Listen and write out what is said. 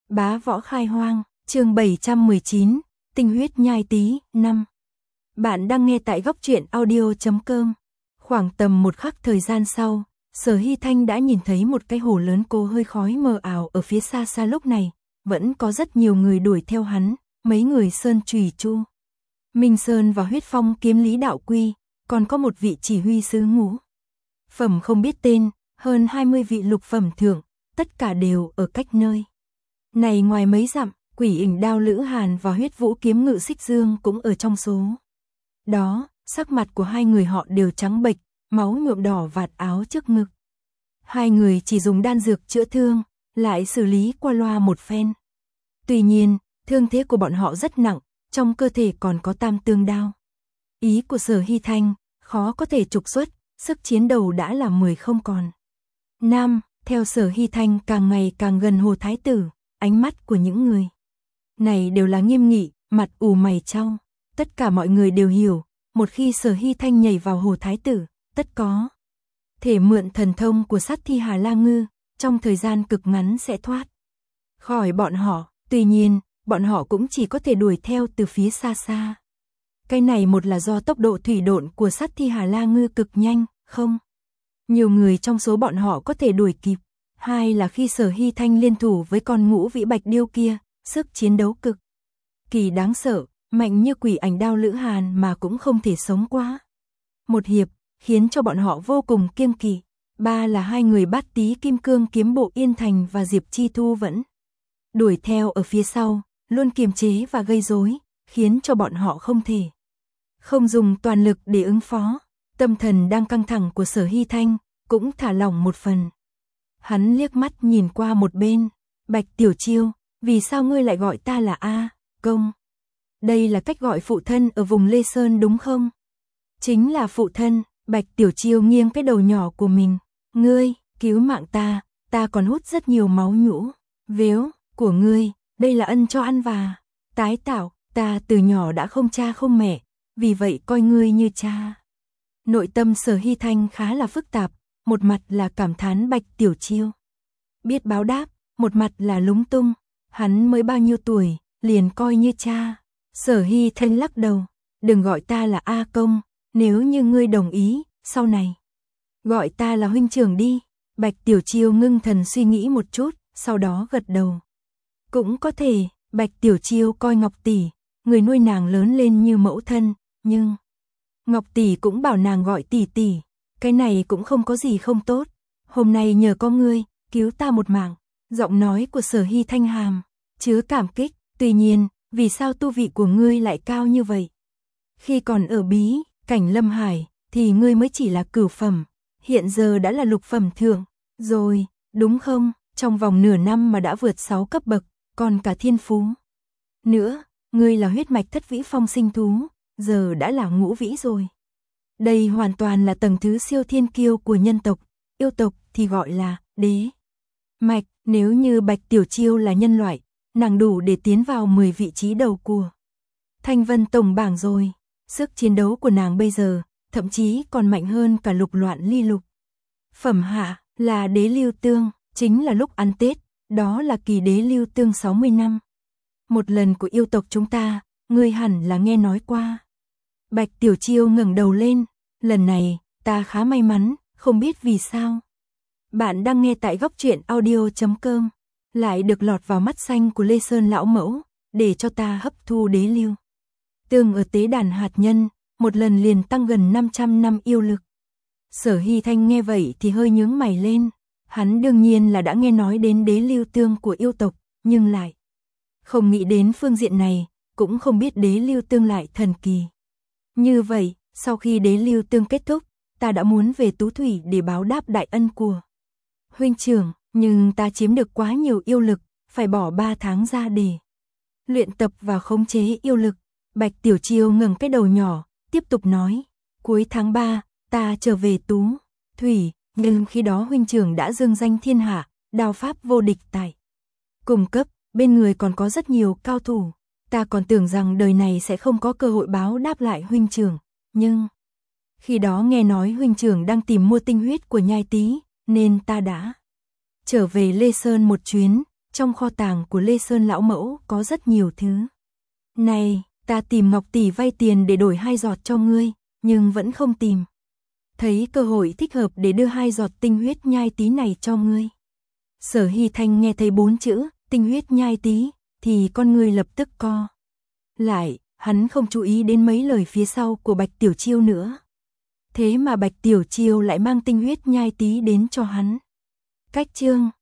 Bá võ khai hoang, chương 719, tinh huyết nhai tí, 5. Bạn đang nghe tại góc truyện audio.com. Khoảng tầm một khắc thời gian sau, Sở Hy Thanh đã nhìn thấy một cái hồ lớn cô hơi khói mờ ảo ở phía xa xa. Lúc này, vẫn có rất nhiều người đuổi theo hắn, mấy người Sơn Trùy Chu, Minh Sơn và Huyết Phong Kiếm Lý Đạo Quy, còn có một vị chỉ huy sứ ngũ phẩm không biết tên, hơn 20 vị lục phẩm thượng, tất cả đều ở cách nơi này ngoài mấy dặm. Quỷ Ảnh Đao Lữ Hàn và Huyết Vũ Kiếm Ngự Xích Dương cũng ở trong số đó. Sắc mặt của hai người họ đều trắng bệch, máu nhuộm đỏ vạt áo trước ngực. Hai người chỉ dùng đan dược chữa thương, lại xử lý qua loa một phen. Tuy nhiên, thương thế của bọn họ rất nặng, trong cơ thể còn có tam tương đao. Ý của Sở Hy Thanh, khó có thể trục xuất, sức chiến đấu đã là 10 không còn. Nam, theo Sở Hy Thanh càng ngày càng gần Hồ Thái Tử, ánh mắt của những người này đều là nghiêm nghị, mặt ù mày chau. Tất cả mọi người đều hiểu, một khi Sở Hy Thanh nhảy vào Hồ Thái Tử, tất có thể mượn thần thông của sát thi Hà La Ngư, trong thời gian cực ngắn sẽ thoát khỏi bọn họ. Tuy nhiên, bọn họ cũng chỉ có thể đuổi theo từ phía xa xa. Cái này một là do tốc độ thủy độn của sát thi Hà La Ngư cực nhanh, không nhiều người trong số bọn họ có thể đuổi kịp. Hai là khi Sở Hy Thanh liên thủ với con Ngũ Vĩ Bạch Điêu kia, sức chiến đấu cực kỳ đáng sợ, mạnh như Quỷ Ảnh Đao Lữ Hàn mà cũng không thể sống quá một hiệp, khiến cho bọn họ vô cùng kiêng kỵ. Ba là hai người Bát Tý Kim Cương Kiếm Bộ Yên Thành và Diệp Chi Thu vẫn đuổi theo ở phía sau, luôn kiềm chế và gây rối, khiến cho bọn họ không thể không dùng toàn lực để ứng phó. Tâm thần đang căng thẳng của Sở Hy Thanh cũng thả lỏng một phần. Hắn liếc mắt nhìn qua một bên. Bạch Tiểu Chiêu, vì sao ngươi lại gọi ta là A Công? Đây là cách gọi phụ thân ở vùng Lê Sơn đúng không? Chính là phụ thân. Bạch Tiểu Chiêu nghiêng cái đầu nhỏ của mình. Ngươi, cứu mạng ta còn hút rất nhiều máu nhũ vếu của ngươi, đây là ân cho ăn và tái tạo, ta từ nhỏ đã không cha không mẹ, vì vậy coi ngươi như cha. Nội tâm Sở Hy Thanh khá là phức tạp, một mặt là cảm thán Bạch Tiểu Chiêu biết báo đáp, một mặt là lúng tung, hắn mới bao nhiêu tuổi, liền coi như cha. Sở Hy Thanh lắc đầu, đừng gọi ta là A Công, nếu như ngươi đồng ý, sau này gọi ta là huynh trưởng đi. Bạch Tiểu Chiêu ngưng thần suy nghĩ một chút, sau đó gật đầu. Cũng có thể. Bạch Tiểu Chiêu coi Ngọc tỷ, người nuôi nàng lớn lên như mẫu thân, nhưng Ngọc tỷ cũng bảo nàng gọi tỷ tỷ, cái này cũng không có gì không tốt. Hôm nay nhờ có ngươi, cứu ta một mạng. Giọng nói của Sở Hy Thanh hàm chứa cảm kích. Tuy nhiên, vì sao tu vị của ngươi lại cao như vậy? Khi còn ở bí cảnh Lâm Hải thì ngươi mới chỉ là cửu phẩm, hiện giờ đã là lục phẩm thượng rồi, đúng không? Trong vòng nửa năm mà đã vượt 6 cấp bậc, còn cả thiên phú nữa, ngươi là huyết mạch thất vĩ phong sinh thú, giờ đã là ngũ vĩ rồi. Đây hoàn toàn là tầng thứ siêu thiên kiêu của nhân tộc, yêu tộc thì gọi là đế mạch. Nếu như Bạch Tiểu Chiêu là nhân loại, nàng đủ để tiến vào 10 vị trí đầu của Thanh Vân tổng bảng rồi. Sức chiến đấu của nàng bây giờ, thậm chí còn mạnh hơn cả Lục Loạn Ly lục phẩm hạ, là đế lưu tương, chính là lúc ăn Tết, đó là kỳ đế lưu tương 60 năm. Một lần của yêu tộc chúng ta, ngươi hẳn là nghe nói qua. Bạch Tiểu Chiêu ngẩng đầu lên, lần này, ta khá may mắn, không biết vì sao. Bạn đang nghe tại góc truyện audio.com, lại được lọt vào mắt xanh của Lê Sơn lão mẫu, để cho ta hấp thu đế lưu tương ở tế đàn hạt nhân, một lần liền tăng gần 500 năm yêu lực. Sở Hy Thanh nghe vậy thì hơi nhướng mày lên, hắn đương nhiên là đã nghe nói đến đế lưu tương của yêu tộc, nhưng lại không nghĩ đến phương diện này, cũng không biết đế lưu tương lại thần kỳ như vậy. Sau khi đế lưu tương kết thúc, ta đã muốn về Tú Thủy để báo đáp đại ân của huynh trưởng, nhưng ta chiếm được quá nhiều yêu lực, phải bỏ 3 tháng ra để luyện tập và khống chế yêu lực. Bạch Tiểu Chiêu ngẩng cái đầu nhỏ, tiếp tục nói, cuối tháng 3, ta trở về Tú Thủy, nhưng khi đó huynh trưởng đã dương danh thiên hạ, đao pháp vô địch tại cùng cấp, bên người còn có rất nhiều cao thủ. Ta còn tưởng rằng đời này sẽ không có cơ hội báo đáp lại huynh trưởng, nhưng khi đó nghe nói huynh trưởng đang tìm mua tinh huyết của nhai tí, nên ta đã trở về Lê Sơn một chuyến, trong kho tàng của Lê Sơn lão mẫu có rất nhiều thứ. Này, ta tìm Ngọc tỷ vay tiền để đổi 2 giọt cho ngươi, nhưng vẫn không tìm thấy cơ hội thích hợp để đưa 2 giọt tinh huyết nhai tí này cho ngươi. Sở Hy Thanh nghe thấy 4 chữ, tinh huyết nhai tí, thì con người lập tức co lại, hắn không chú ý đến mấy lời phía sau của Bạch Tiểu Chiêu nữa. Thế mà Bạch Tiểu Chiêu lại mang tinh huyết nhai tí đến cho hắn. Cách chương